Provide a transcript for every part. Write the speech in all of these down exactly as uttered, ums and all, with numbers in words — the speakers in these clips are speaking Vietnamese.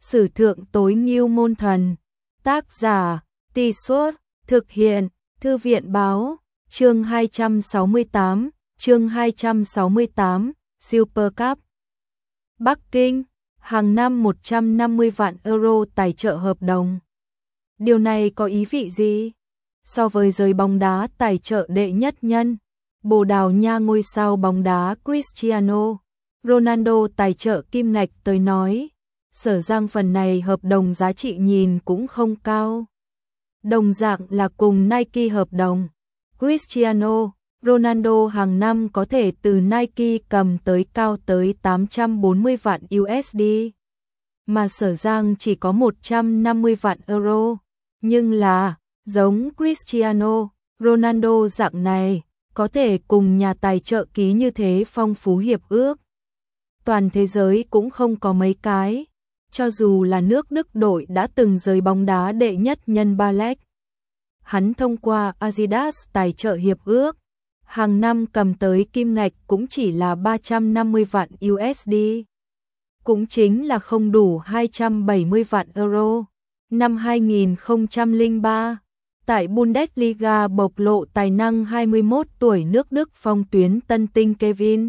Sử thượng tối ngưu môn thần. Tác giả, Tì Suốt, thực hiện, Thư viện báo, chương hai trăm sáu mươi tám, chương hai trăm sáu mươi tám, Super Cup. Bắc Kinh, hàng năm một trăm năm mươi vạn euro tài trợ hợp đồng. Điều này có ý vị gì? So với giới bóng đá tài trợ đệ nhất nhân, Bồ Đào Nha ngôi sao bóng đá Cristiano Ronaldo tài trợ kim ngạch tới nói, Sở Giang phần này hợp đồng giá trị nhìn cũng không cao. Đồng dạng là cùng Nike hợp đồng, Cristiano Ronaldo hàng năm có thể từ Nike cầm tới cao tới tám trăm bốn mươi vạn u ét đê, mà Sở Giang chỉ có một trăm năm mươi vạn euro, nhưng là, giống Cristiano Ronaldo dạng này, có thể cùng nhà tài trợ ký như thế phong phú hiệp ước. Toàn thế giới cũng không có mấy cái, cho dù là nước Đức đội đã từng giới bóng đá đệ nhất nhân Balek. Hắn thông qua Adidas tài trợ hiệp ước, hàng năm cầm tới kim ngạch cũng chỉ là ba trăm năm mươi vạn u ét đê, cũng chính là không đủ hai trăm bảy mươi vạn euro. Năm hai nghìn không trăm lẻ ba, tại Bundesliga bộc lộ tài năng hai mươi mốt tuổi nước Đức phong tuyến tân tinh Kevin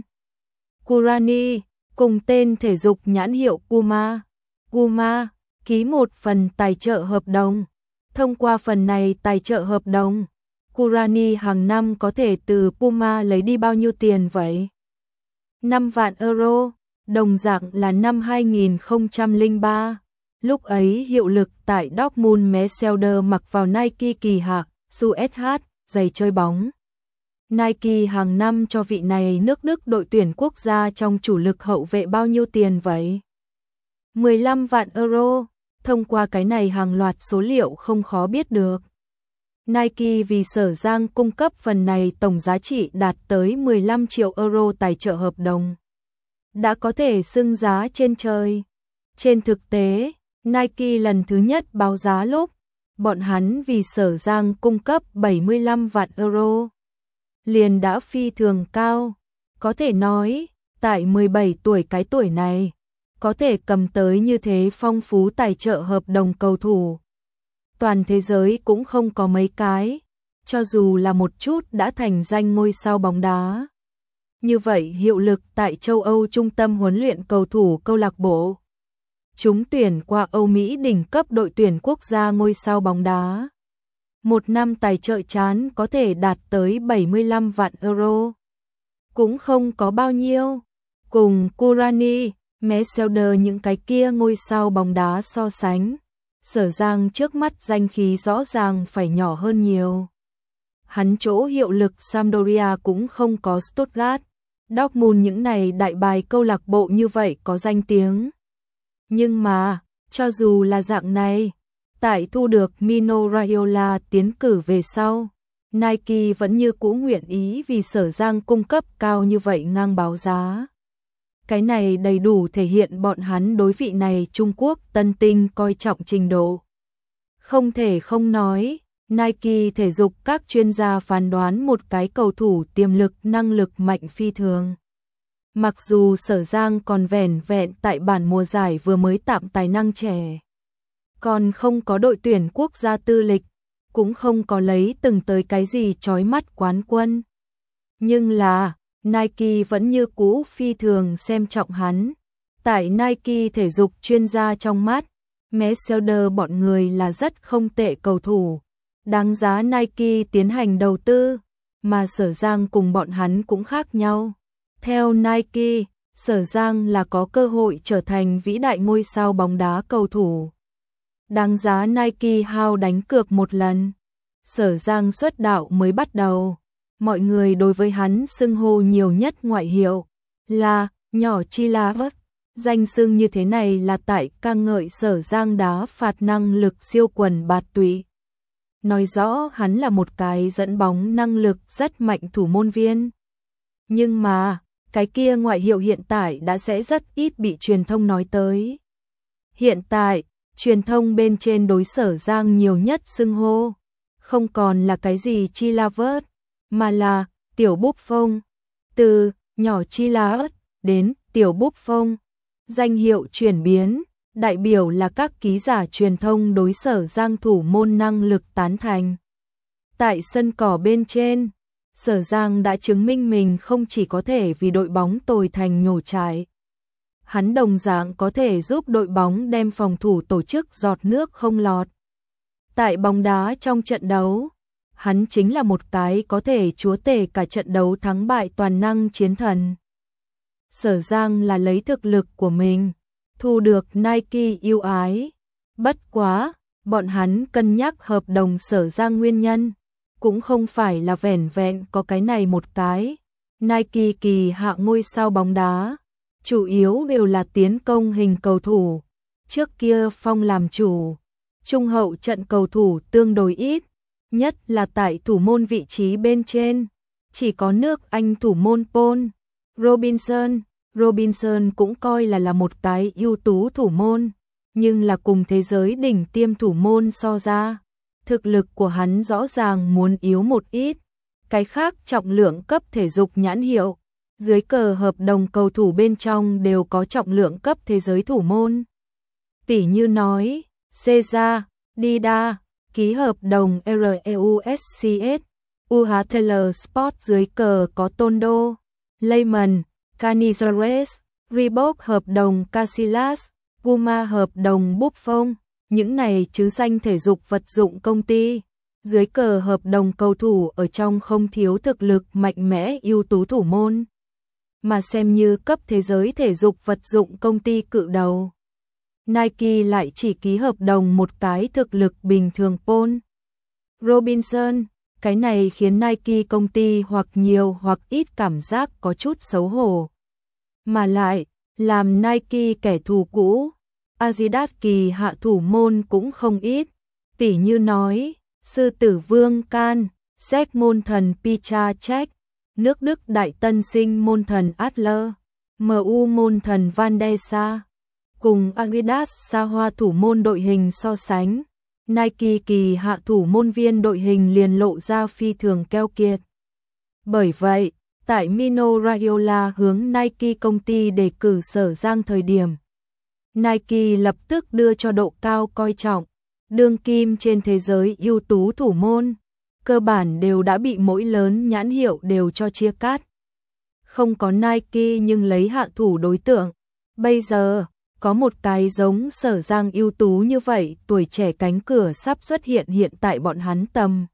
Kurani, cùng tên thể dục nhãn hiệu Puma, Puma, ký một phần tài trợ hợp đồng. Thông qua phần này tài trợ hợp đồng, Kurani hàng năm có thể từ Puma lấy đi bao nhiêu tiền vậy? năm vạn euro, đồng dạng là năm hai nghìn không trăm lẻ ba. Lúc ấy hiệu lực tại Dortmund Mercedes mặc vào Nike kỳ hạc, xê ét hát, giày chơi bóng. Nike hàng năm cho vị này nước Đức đội tuyển quốc gia trong chủ lực hậu vệ bao nhiêu tiền vậy? mười lăm vạn euro, thông qua cái này hàng loạt số liệu không khó biết được. Nike vì Sở Giang cung cấp phần này tổng giá trị đạt tới mười lăm triệu euro tài trợ hợp đồng. Đã có thể xưng giá trên trời. Trên thực tế, Nike lần thứ nhất báo giá lúc, bọn hắn vì Sở Giang cung cấp bảy mươi lăm vạn euro. Liền đã phi thường cao, có thể nói, tại mười bảy tuổi cái tuổi này, có thể cầm tới như thế phong phú tài trợ hợp đồng cầu thủ. Toàn thế giới cũng không có mấy cái, cho dù là một chút đã thành danh ngôi sao bóng đá. Như vậy hiệu lực tại châu Âu trung tâm huấn luyện cầu thủ câu lạc bộ. Chúng tuyển qua Âu Mỹ đỉnh cấp đội tuyển quốc gia ngôi sao bóng đá. Một năm tài trợ chán có thể đạt tới bảy mươi lăm vạn euro. Cũng không có bao nhiêu. Cùng Kurani, Mercedes những cái kia ngôi sao bóng đá so sánh, Sở Giang trước mắt danh khí rõ ràng phải nhỏ hơn nhiều. Hắn chỗ hiệu lực Sampdoria cũng không có Stuttgart, Dortmund những này đại bài câu lạc bộ như vậy có danh tiếng. Nhưng mà, cho dù là dạng này, tại thu được Mino Raiola tiến cử về sau, Nike vẫn như cũ nguyện ý vì Sở Giang cung cấp cao như vậy ngang báo giá. Cái này đầy đủ thể hiện bọn hắn đối vị này Trung Quốc tân tinh coi trọng trình độ. Không thể không nói, Nike thể dục các chuyên gia phán đoán một cái cầu thủ tiềm lực năng lực mạnh phi thường. Mặc dù Sở Giang còn vẻn vẹn tại bản mùa giải vừa mới tạm tài năng trẻ, còn không có đội tuyển quốc gia tư lịch, cũng không có lấy từng tới cái gì chói mắt quán quân. Nhưng là, Nike vẫn như cũ phi thường xem trọng hắn. Tại Nike thể dục chuyên gia trong mắt, Mercedes bọn người là rất không tệ cầu thủ, đáng giá Nike tiến hành đầu tư, mà Sở Giang cùng bọn hắn cũng khác nhau. Theo Nike, Sở Giang là có cơ hội trở thành vĩ đại ngôi sao bóng đá cầu thủ. Đáng giá Nike hao đánh cược một lần. Sở Giang xuất đạo mới bắt đầu, mọi người đối với hắn xưng hô nhiều nhất ngoại hiệu là nhỏ chi lá vất. Danh xưng như thế này là tại ca ngợi Sở Giang đá phạt năng lực siêu quần bạt tụy. Nói rõ hắn là một cái dẫn bóng năng lực rất mạnh thủ môn viên. Nhưng mà, cái kia ngoại hiệu hiện tại đã sẽ rất ít bị truyền thông nói tới. Hiện tại, truyền thông bên trên đối Sở Giang nhiều nhất xưng hô, không còn là cái gì chi la vớt, mà là tiểu búp phông. Từ nhỏ chi la vớt đến tiểu búp phông, danh hiệu chuyển biến, đại biểu là các ký giả truyền thông đối Sở Giang thủ môn năng lực tán thành. Tại sân cỏ bên trên, Sở Giang đã chứng minh mình không chỉ có thể vì đội bóng tồi thành nhổ trải. Hắn đồng dạng có thể giúp đội bóng đem phòng thủ tổ chức giọt nước không lọt. Tại bóng đá trong trận đấu, hắn chính là một cái có thể chúa tể cả trận đấu thắng bại toàn năng chiến thần. Sở Giang là lấy thực lực của mình, thu được Nike yêu ái. Bất quá, bọn hắn cân nhắc hợp đồng Sở Giang nguyên nhân, cũng không phải là vẻn vẹn có cái này một cái. Nike kỳ hạ ngôi sao bóng đá, chủ yếu đều là tiến công hình cầu thủ. Trước kia Phong làm chủ, trung hậu trận cầu thủ tương đối ít, nhất là tại thủ môn vị trí bên trên. Chỉ có nước Anh thủ môn Paul Robinson. Robinson cũng coi là là một cái ưu tú thủ môn, nhưng là cùng thế giới đỉnh tiêm thủ môn so ra, thực lực của hắn rõ ràng muốn yếu một ít. Cái khác trọng lượng cấp thể dục nhãn hiệu, dưới cờ hợp đồng cầu thủ bên trong đều có trọng lượng cấp thế giới thủ môn. Tỷ như nói, Cesar, Dida, ký hợp đồng rờ e u ét xê ét, u hát Taylor Sport dưới cờ có Tondo, Lehman, Canizares, Reebok hợp đồng Casillas, Puma hợp đồng Buffon, những này chứ danh thể dục vật dụng công ty. Dưới cờ hợp đồng cầu thủ ở trong không thiếu thực lực mạnh mẽ ưu tú thủ môn, mà xem như cấp thế giới thể dục vật dụng công ty cự đầu. Nike lại chỉ ký hợp đồng một cái thực lực bình thường Paul Robinson, cái này khiến Nike công ty hoặc nhiều hoặc ít cảm giác có chút xấu hổ. Mà lại, làm Nike kẻ thù cũ, Adidas kỳ hạ thủ môn cũng không ít, tỷ như nói, sư tử Vương Can, Séc môn thần Pichacek, nước Đức đại tân sinh môn thần Adler, em u môn thần Van der Sar. Cùng Adidas xa hoa thủ môn đội hình so sánh, Nike kỳ hạ thủ môn viên đội hình liền lộ ra phi thường keo kiệt. Bởi vậy, tại Mino Raiola hướng Nike công ty đề cử Sở Giang thời điểm, Nike lập tức đưa cho độ cao coi trọng. Đương kim trên thế giới ưu tú thủ môn, cơ bản đều đã bị mỗi lớn nhãn hiệu đều cho chia cắt. Không có Nike nhưng lấy hạ thủ đối tượng. Bây giờ, có một cái giống Sở Giang ưu tú như vậy, tuổi trẻ cánh cửa sắp xuất hiện hiện tại bọn hắn tầm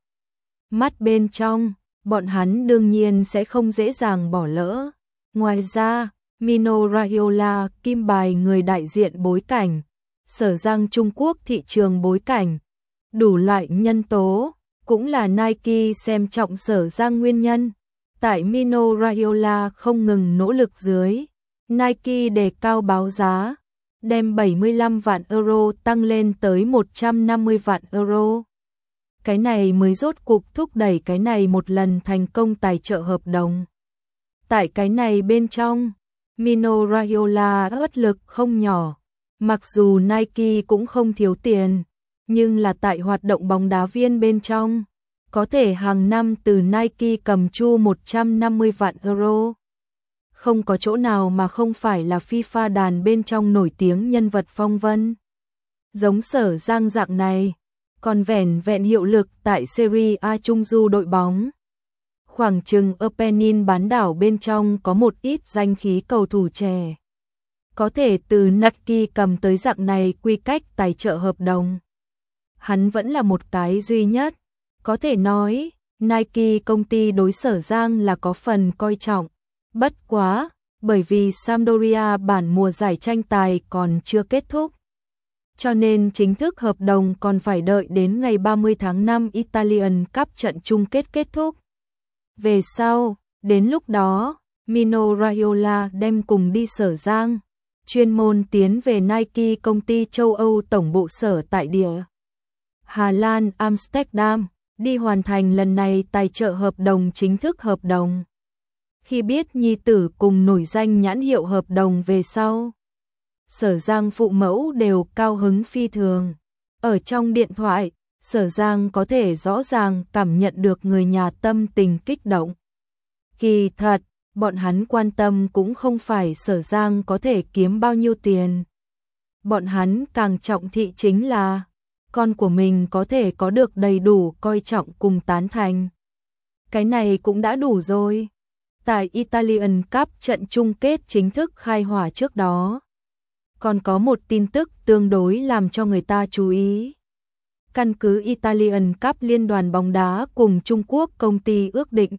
mắt bên trong, bọn hắn đương nhiên sẽ không dễ dàng bỏ lỡ. Ngoài ra, Mino Raiola kim bài người đại diện bối cảnh, Sở Giang Trung Quốc thị trường bối cảnh, đủ loại nhân tố, cũng là Nike xem trọng Sở Giang nguyên nhân. Tại Mino Raiola không ngừng nỗ lực dưới, Nike đề cao báo giá, đem bảy mươi lăm vạn euro tăng lên tới một trăm năm mươi vạn euro. Cái này mới rốt cuộc thúc đẩy cái này một lần thành công tài trợ hợp đồng. Tại cái này bên trong, Mino Raiola áp lực không nhỏ. Mặc dù Nike cũng không thiếu tiền, nhưng là tại hoạt động bóng đá viên bên trong, có thể hàng năm từ Nike cầm chu một trăm năm mươi vạn euro. Không có chỗ nào mà không phải là FIFA đàn bên trong nổi tiếng nhân vật phong vân. Giống Sở Giang dạng này, còn vẻn vẹn hiệu lực tại Serie A Trung Du đội bóng. Khoảng chừng Apennine bán đảo bên trong có một ít danh khí cầu thủ trẻ. Có thể từ Nike cầm tới dạng này quy cách tài trợ hợp đồng. Hắn vẫn là một cái duy nhất. Có thể nói, Nike công ty đối Sở Giang là có phần coi trọng. Bất quá, bởi vì Sampdoria bản mùa giải tranh tài còn chưa kết thúc. Cho nên chính thức hợp đồng còn phải đợi đến ngày ba mươi tháng năm Italian Cup trận chung kết kết thúc. Về sau, đến lúc đó, Mino Raiola đem cùng đi Sở Giang, chuyên môn tiến về Nike công ty châu Âu tổng bộ sở tại địa Hà Lan Amsterdam, đi hoàn thành lần này tài trợ hợp đồng chính thức hợp đồng. Khi biết nhi tử cùng nổi danh nhãn hiệu hợp đồng về sau, Sở Giang phụ mẫu đều cao hứng phi thường. Ở trong điện thoại, Sở Giang có thể rõ ràng cảm nhận được người nhà tâm tình kích động. Kỳ thật, bọn hắn quan tâm cũng không phải Sở Giang có thể kiếm bao nhiêu tiền. bọn hắn càng trọng thị chính là con của mình có thể có được đầy đủ coi trọng cùng tán thành. Cái này cũng đã đủ rồi. Tại Italian Cup trận chung kết chính thức khai hỏa trước đó, còn có một tin tức tương đối làm cho người ta chú ý. Căn cứ Italian Cup Liên đoàn bóng đá cùng Trung Quốc công ty ước định,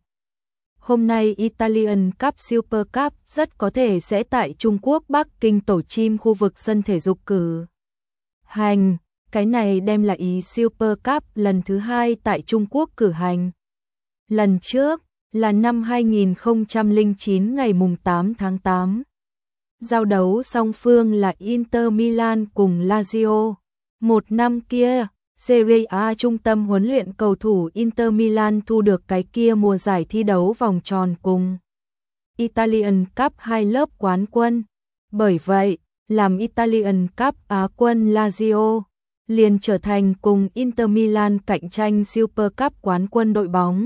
hôm nay Italian Cup Super Cup rất có thể sẽ tại Trung Quốc Bắc Kinh tổ chim khu vực sân thể dục cử hành. Cái này đem là ý Super Cup lần thứ hai tại Trung Quốc cử hành. Lần trước là năm hai nghìn không trăm lẻ chín ngày mùng tám tháng tám. Giao đấu song phương là Inter Milan cùng Lazio. Một năm kia, Serie A trung tâm huấn luyện cầu thủ Inter Milan thu được cái kia mùa giải thi đấu vòng tròn cùng Italian Cup hai lớp quán quân. Bởi vậy, làm Italian Cup Á quân Lazio liền trở thành cùng Inter Milan cạnh tranh Super Cup quán quân đội bóng.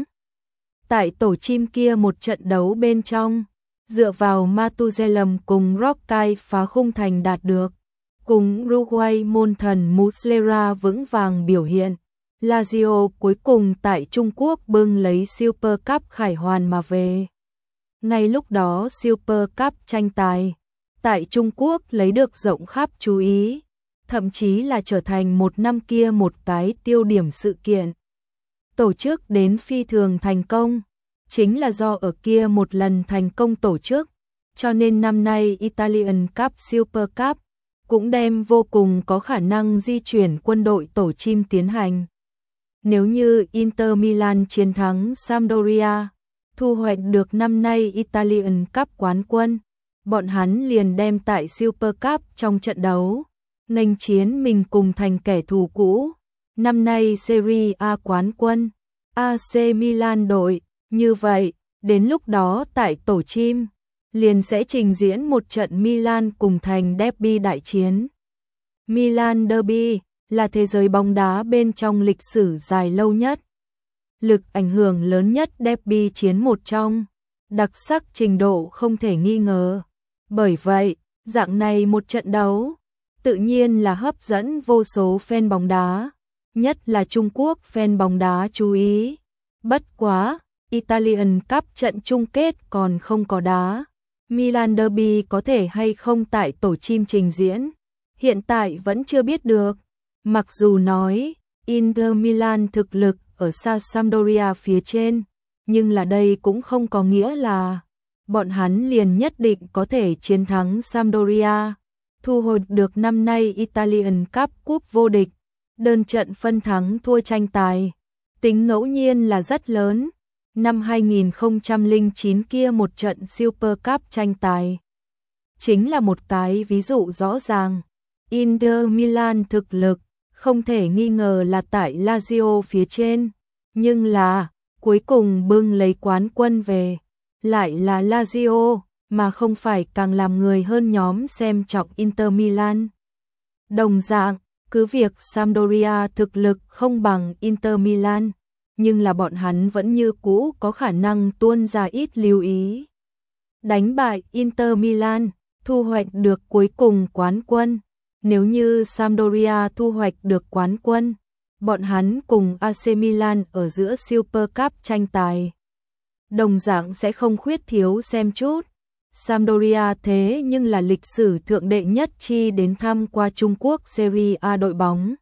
Tại tổ chim kia một trận đấu bên trong, dựa vào Matuzzelem cùng Roccai phá khung thành đạt được, cùng Uruguay môn thần Muslera vững vàng biểu hiện, Lazio cuối cùng tại Trung Quốc bưng lấy Super Cup khải hoàn mà về. Ngay lúc đó Super Cup tranh tài tại Trung Quốc lấy được rộng khắp chú ý, thậm chí là trở thành một năm kia một cái tiêu điểm sự kiện. Tổ chức đến phi thường thành công, chính là do ở kia một lần thành công tổ chức, cho nên năm nay Italian Cup Super Cup cũng đem vô cùng có khả năng di chuyển quân đội tổ chim tiến hành. Nếu như Inter Milan chiến thắng Sampdoria, thu hoạch được năm nay Italian Cup quán quân, bọn hắn liền đem tại Super Cup trong trận đấu nghênh chiến mình cùng thành kẻ thù cũ, năm nay Serie A quán quân, a xê Milan đội. Như vậy, đến lúc đó tại tổ chim, liền sẽ trình diễn một trận Milan cùng thành derby đại chiến. Milan Derby là thế giới bóng đá bên trong lịch sử dài lâu nhất, lực ảnh hưởng lớn nhất derby chiến một trong, đặc sắc trình độ không thể nghi ngờ. Bởi vậy, dạng này một trận đấu, tự nhiên là hấp dẫn vô số fan bóng đá, nhất là Trung Quốc fan bóng đá chú ý. Bất quá, Italian Cup trận chung kết còn không có đá. Milan Derby có thể hay không tại tổ chim trình diễn, hiện tại vẫn chưa biết được. Mặc dù nói, Inter Milan thực lực ở xa Sampdoria phía trên, nhưng là đây cũng không có nghĩa là bọn hắn liền nhất định có thể chiến thắng Sampdoria, thu hồi được năm nay Italian Cup cúp vô địch. Đơn trận phân thắng thua tranh tài, tính ngẫu nhiên là rất lớn. Năm hai nghìn không trăm lẻ chín kia một trận Super Cup tranh tài, chính là một cái ví dụ rõ ràng. Inter Milan thực lực không thể nghi ngờ là tại Lazio phía trên, nhưng là cuối cùng bưng lấy quán quân về, lại là Lazio, mà không phải càng làm người hơn nhóm xem trọng Inter Milan. Đồng dạng, cứ việc Sampdoria thực lực không bằng Inter Milan, nhưng là bọn hắn vẫn như cũ có khả năng tuôn ra ít lưu ý. Đánh bại Inter Milan, thu hoạch được cuối cùng quán quân. Nếu như Sampdoria thu hoạch được quán quân, bọn hắn cùng a xê Milan ở giữa Super Cup tranh tài, đồng dạng sẽ không khuyết thiếu xem chút. Sampdoria thế nhưng là lịch sử thượng đệ nhất chi đến thăm qua Trung Quốc Serie A đội bóng.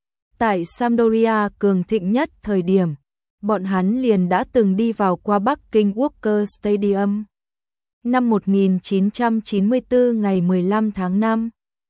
Tại Sampdoria cường thịnh nhất thời điểm, bọn hắn liền đã từng đi vào qua Bắc Kinh Walker Stadium. Năm một nghìn chín trăm chín mươi tư ngày mười lăm tháng năm,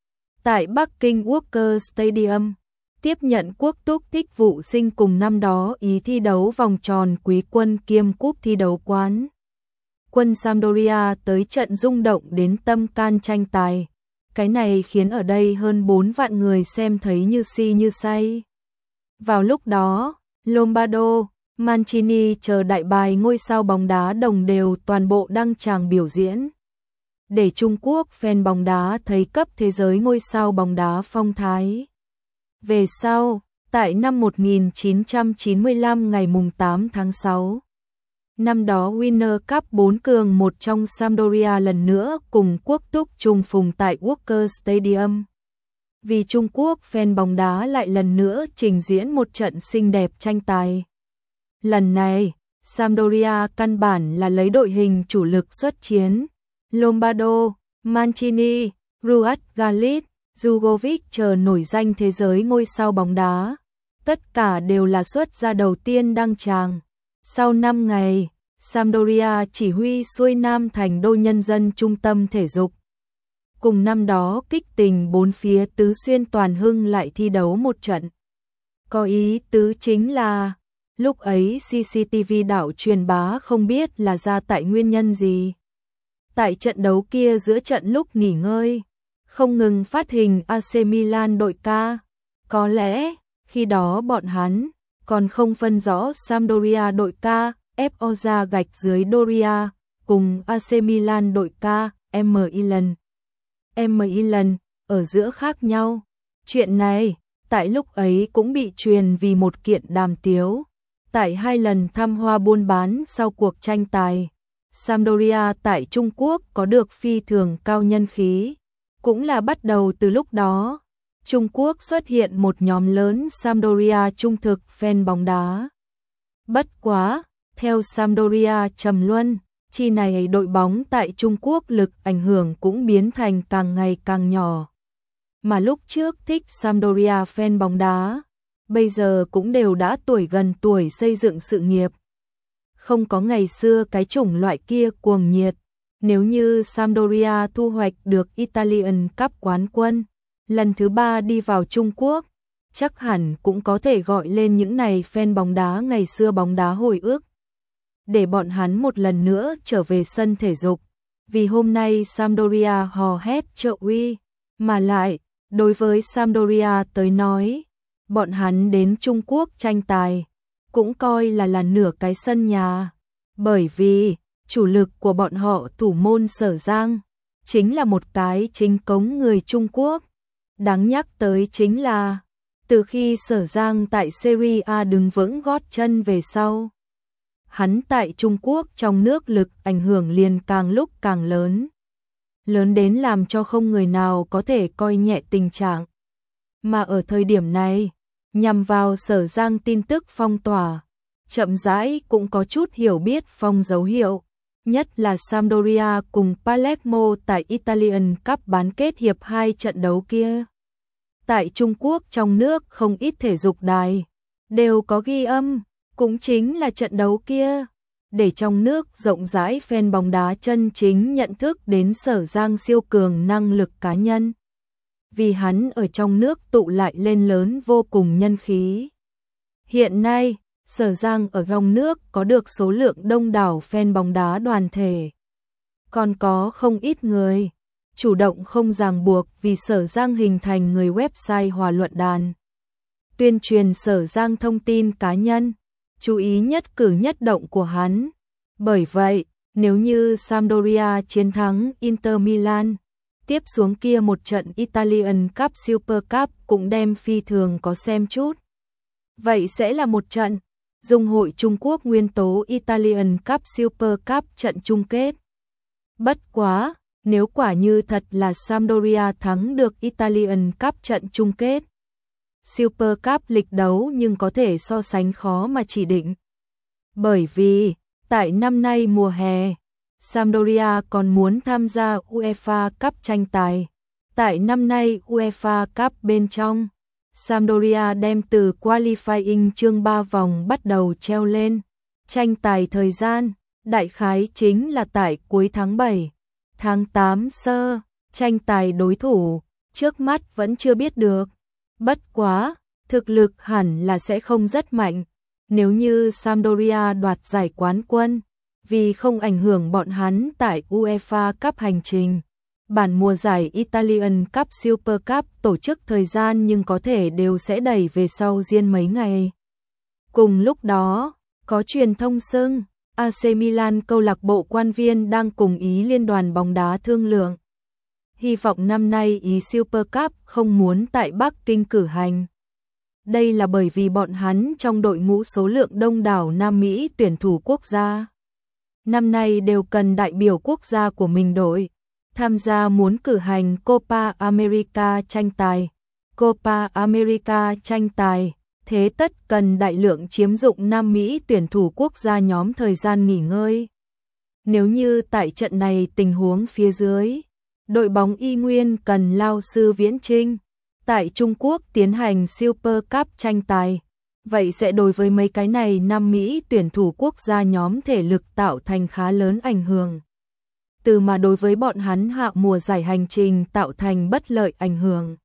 tại Bắc Kinh Walker Stadium, tiếp nhận quốc túc Thích Vụ Sinh cùng năm đó ý thi đấu vòng tròn quý quân kiêm cúp thi đấu quán quân Sampdoria tới trận rung động đến tâm can tranh tài. Cái này khiến ở đây hơn bốn vạn người xem thấy như si như say. Vào lúc đó, Lombardo, Mancini chờ đại bài ngôi sao bóng đá đồng đều toàn bộ đăng tràng biểu diễn. Để Trung Quốc fan bóng đá thấy cấp thế giới ngôi sao bóng đá phong thái. Về sau, tại năm một nghìn chín trăm chín mươi lăm ngày mùng tám tháng sáu, năm đó Winner Cup bốn cường một trong Sampdoria lần nữa cùng quốc túc trùng phùng tại Walker Stadium. vì Trung Quốc fan bóng đá lại lần nữa trình diễn một trận xinh đẹp tranh tài. Lần này, Sampdoria căn bản là lấy đội hình chủ lực xuất chiến, Lombardo, Mancini, Ruud Gullit, Jugovic chờ nổi danh thế giới ngôi sao bóng đá. Tất cả đều là xuất ra đầu tiên đăng tràng. Sau năm ngày, Sampdoria chỉ huy xuôi Nam thành đô nhân dân trung tâm thể dục. Cùng năm đó kích tình bốn phía tứ xuyên toàn hưng lại thi đấu một trận. Có ý tứ chính là, lúc ấy xê xê tê vê đảo truyền bá không biết là ra tại nguyên nhân gì. Tại trận đấu kia giữa trận lúc nghỉ ngơi, không ngừng phát hình a xê Milan đội ca. Có lẽ, khi đó bọn hắn còn không phân rõ Sampdoria đội ca, ép o ra gạch dưới Doria, cùng a xê Milan đội ca, em Milan. em Milan, ở giữa khác nhau. Chuyện này, tại lúc ấy cũng bị truyền vì một kiện đàm tiếu. Tại hai lần thăm hoa buôn bán sau cuộc tranh tài, Sampdoria tại Trung Quốc có được phi thường cao nhân khí. Cũng là bắt đầu từ lúc đó, Trung Quốc xuất hiện một nhóm lớn Sampdoria trung thực fan bóng đá. Bất quá, theo Sampdoria trầm luân, chi này đội bóng tại Trung Quốc lực ảnh hưởng cũng biến thành càng ngày càng nhỏ. Mà lúc trước thích Sampdoria fan bóng đá, bây giờ cũng đều đã tuổi gần tuổi xây dựng sự nghiệp. Không có ngày xưa cái chủng loại kia cuồng nhiệt. Nếu như Sampdoria thu hoạch được Italian Cup quán quân, lần thứ ba đi vào Trung Quốc, chắc hẳn cũng có thể gọi lên những này fan bóng đá ngày xưa bóng đá hồi ức. Để bọn hắn một lần nữa trở về sân thể dục, vì hôm nay Sampdoria hò hét trợ uy, mà lại, đối với Sampdoria tới nói, bọn hắn đến Trung Quốc tranh tài, cũng coi là là nửa cái sân nhà, bởi vì chủ lực của bọn họ thủ môn Sở Giang, chính là một cái chính cống người Trung Quốc. Đáng nhắc tới chính là, từ khi Sở Giang tại Serie A đứng vững gót chân về sau, hắn tại Trung Quốc trong nước lực ảnh hưởng liền càng lúc càng lớn. Lớn đến làm cho không người nào có thể coi nhẹ tình trạng. Mà ở thời điểm này, nhằm vào Sở Giang tin tức phong tỏa, chậm rãi cũng có chút hiểu biết phong dấu hiệu. Nhất là Sampdoria cùng Palermo tại Italian Cup bán kết hiệp hai trận đấu kia. Tại Trung Quốc trong nước không ít thể dục đài, đều có ghi âm, cũng chính là trận đấu kia. Để trong nước rộng rãi fan bóng đá chân chính nhận thức đến Sở Giang siêu cường năng lực cá nhân. Vì hắn ở trong nước tụ lại lên lớn vô cùng nhân khí. Hiện nay, Sở Giang ở trong nước có được số lượng đông đảo fan bóng đá đoàn thể. Còn có không ít người chủ động không ràng buộc vì Sở Giang hình thành người website hòa luận đàn. Tuyên truyền Sở Giang thông tin cá nhân, chú ý nhất cử nhất động của hắn. Bởi vậy, nếu như Sampdoria chiến thắng Inter Milan, tiếp xuống kia một trận Italian Cup Super Cup cũng đem phi thường có xem chút. Vậy sẽ là một trận dung hội Trung Quốc nguyên tố Italian Cup Super Cup trận chung kết. Bất quá, nếu quả như thật là Sampdoria thắng được Italian Cup trận chung kết, Super Cup lịch đấu nhưng có thể so sánh khó mà chỉ định. Bởi vì, tại năm nay mùa hè, Sampdoria còn muốn tham gia UEFA Cup tranh tài. Tại năm nay UEFA Cup bên trong, Sampdoria đem từ qualifying chương ba vòng bắt đầu treo lên. Tranh tài thời gian, đại khái chính là tại cuối tháng bảy, tháng tám sơ, tranh tài đối thủ, trước mắt vẫn chưa biết được. Bất quá, thực lực hẳn là sẽ không rất mạnh, nếu như Sampdoria đoạt giải quán quân, vì không ảnh hưởng bọn hắn tại UEFA Cup hành trình. Bản mùa giải Italian Cup Super Cup tổ chức thời gian nhưng có thể đều sẽ đẩy về sau riêng mấy ngày. Cùng lúc đó, có truyền thông xưng, a xê Milan câu lạc bộ quan viên đang cùng Ý liên đoàn bóng đá thương lượng. Hy vọng năm nay Ý Super Cup không muốn tại Bắc Kinh cử hành. Đây là bởi vì bọn hắn trong đội ngũ số lượng đông đảo Nam Mỹ tuyển thủ quốc gia. Năm nay đều cần đại biểu quốc gia của mình đội tham gia muốn cử hành Copa America tranh tài. Copa America tranh tài, thế tất cần đại lượng chiếm dụng Nam Mỹ tuyển thủ quốc gia nhóm thời gian nghỉ ngơi. Nếu như tại trận này tình huống phía dưới, đội bóng Y Nguyên cần Lao Sư Viễn Chinh tại Trung Quốc tiến hành Super Cup tranh tài, vậy sẽ đối với mấy cái này Nam Mỹ tuyển thủ quốc gia nhóm thể lực tạo thành khá lớn ảnh hưởng. Từ mà đối với bọn hắn hạ mùa giải hành trình tạo thành bất lợi ảnh hưởng.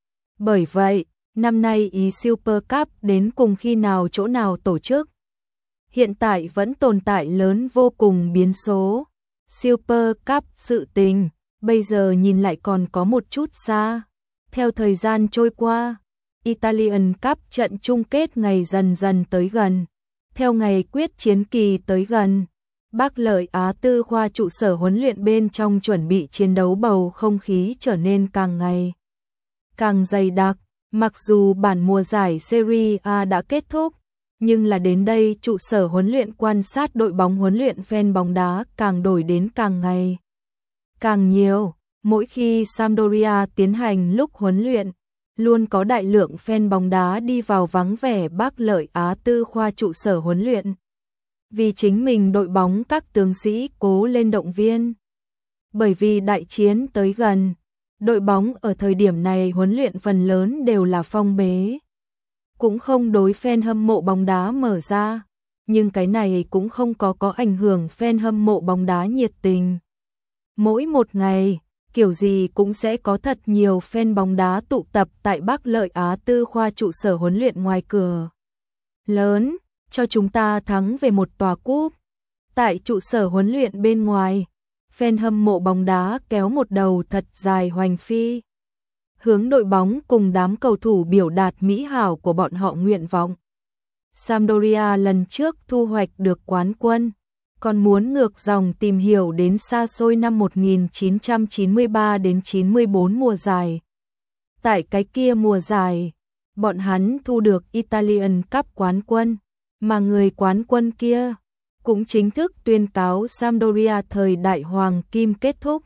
Bởi vậy, năm nay ý Super Cup đến cùng khi nào chỗ nào tổ chức. Hiện tại vẫn tồn tại lớn vô cùng biến số. Super Cup sự tình, bây giờ nhìn lại còn có một chút xa. Theo thời gian trôi qua, Italian Cup trận chung kết ngày dần dần tới gần. Theo ngày quyết chiến kỳ tới gần, Bác Lợi Á Tư khoa trụ sở huấn luyện bên trong chuẩn bị chiến đấu bầu không khí trở nên càng ngày càng dày đặc. Mặc dù bản mùa giải Serie A đã kết thúc, nhưng là đến đây trụ sở huấn luyện quan sát đội bóng huấn luyện fan bóng đá càng đổi đến càng ngày càng nhiều. Mỗi khi Sampdoria tiến hành lúc huấn luyện, luôn có đại lượng fan bóng đá đi vào vắng vẻ Bác Lợi Á Tư khoa trụ sở huấn luyện. Vì chính mình đội bóng các tướng sĩ cố lên động viên. Bởi vì đại chiến tới gần, đội bóng ở thời điểm này huấn luyện phần lớn đều là phong bế. Cũng không đối fan hâm mộ bóng đá mở ra, nhưng cái này cũng không có có ảnh hưởng fan hâm mộ bóng đá nhiệt tình. Mỗi một ngày, kiểu gì cũng sẽ có thật nhiều fan bóng đá tụ tập tại Bác Lợi Á Tư khoa trụ sở huấn luyện ngoài cửa lớn, cho chúng ta thắng về một tòa cúp. Tại trụ sở huấn luyện bên ngoài, fan hâm mộ bóng đá kéo một đầu thật dài hoành phi, hướng đội bóng cùng đám cầu thủ biểu đạt mỹ hảo của bọn họ nguyện vọng. Sampdoria lần trước thu hoạch được quán quân, còn muốn ngược dòng tìm hiểu đến xa xôi năm một nghìn chín trăm chín mươi ba đến chín mươi bốn mùa giải. Tại cái kia mùa giải, bọn hắn thu được Italian Cup quán quân, mà người quán quân kia cũng chính thức tuyên cáo Sampdoria thời đại hoàng kim kết thúc.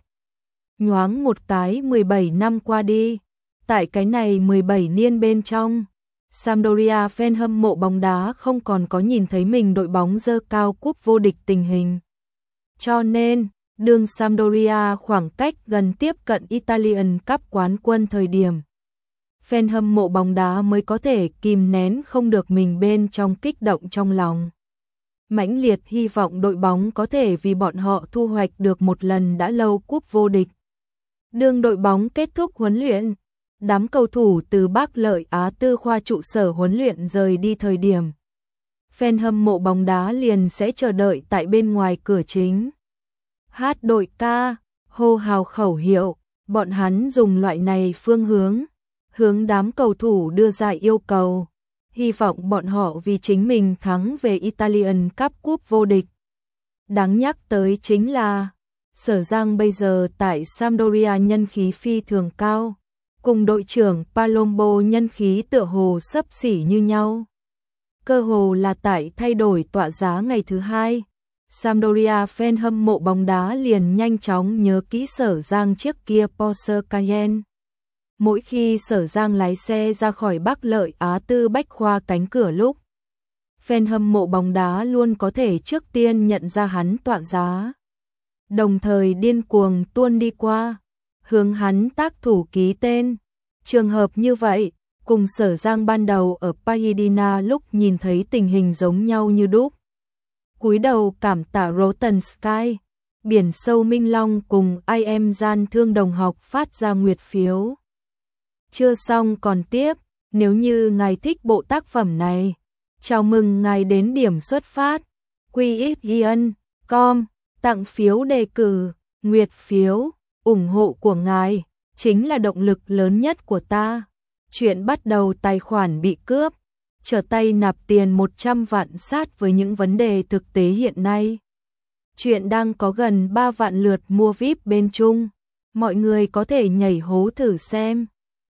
Nhoáng một cái mười bảy năm qua đi, tại cái này mười bảy niên bên trong, Sampdoria fan hâm mộ bóng đá không còn có nhìn thấy mình đội bóng giơ cao cúp vô địch tình hình. Cho nên, đương Sampdoria khoảng cách gần tiếp cận Italian Cup quán quân thời điểm, fan hâm mộ bóng đá mới có thể kìm nén không được mình bên trong kích động trong lòng. Mãnh liệt hy vọng đội bóng có thể vì bọn họ thu hoạch được một lần đã lâu cúp vô địch. Đương đội bóng kết thúc huấn luyện, đám cầu thủ từ Bác Lợi Á Tư khoa trụ sở huấn luyện rời đi thời điểm, fan hâm mộ bóng đá liền sẽ chờ đợi tại bên ngoài cửa chính. Hát đội ca, hô hào khẩu hiệu, bọn hắn dùng loại này phương hướng, hướng đám cầu thủ đưa ra yêu cầu, hy vọng bọn họ vì chính mình thắng về Italian Cup cúp vô địch. Đáng nhắc tới chính là, Sở Giang bây giờ tại Sampdoria nhân khí phi thường cao, cùng đội trưởng Palombo nhân khí tựa hồ xấp xỉ như nhau. Cơ hồ là tại thay đổi tọa giá ngày thứ hai, Sampdoria fan hâm mộ bóng đá liền nhanh chóng nhớ kỹ Sở Giang chiếc kia Porsche Cayenne. Mỗi khi Sở Giang lái xe ra khỏi Bác Lợi Á Tư bách khoa cánh cửa lúc, fan hâm mộ bóng đá luôn có thể trước tiên nhận ra hắn tọa giá, đồng thời điên cuồng tuôn đi qua, hướng hắn tác thủ ký tên. Trường hợp như vậy, cùng Sở Giang ban đầu ở Pasadena lúc nhìn thấy tình hình giống nhau như đúc. Cúi đầu cảm tạ Rotten Sky, biển sâu Minh Long cùng I am gian thương đồng học phát ra nguyệt phiếu. Chưa xong còn tiếp, nếu như ngài thích bộ tác phẩm này, chào mừng ngài đến điểm xuất phát, quy x ian chấm com, tặng phiếu đề cử, nguyệt phiếu, ủng hộ của ngài, chính là động lực lớn nhất của ta. Chuyện bắt đầu tài khoản bị cướp, trở tay nạp tiền một trăm vạn sát với những vấn đề thực tế hiện nay. Chuyện đang có gần ba vạn lượt mua vi ai pi bên Trung, mọi người có thể nhảy hố thử xem.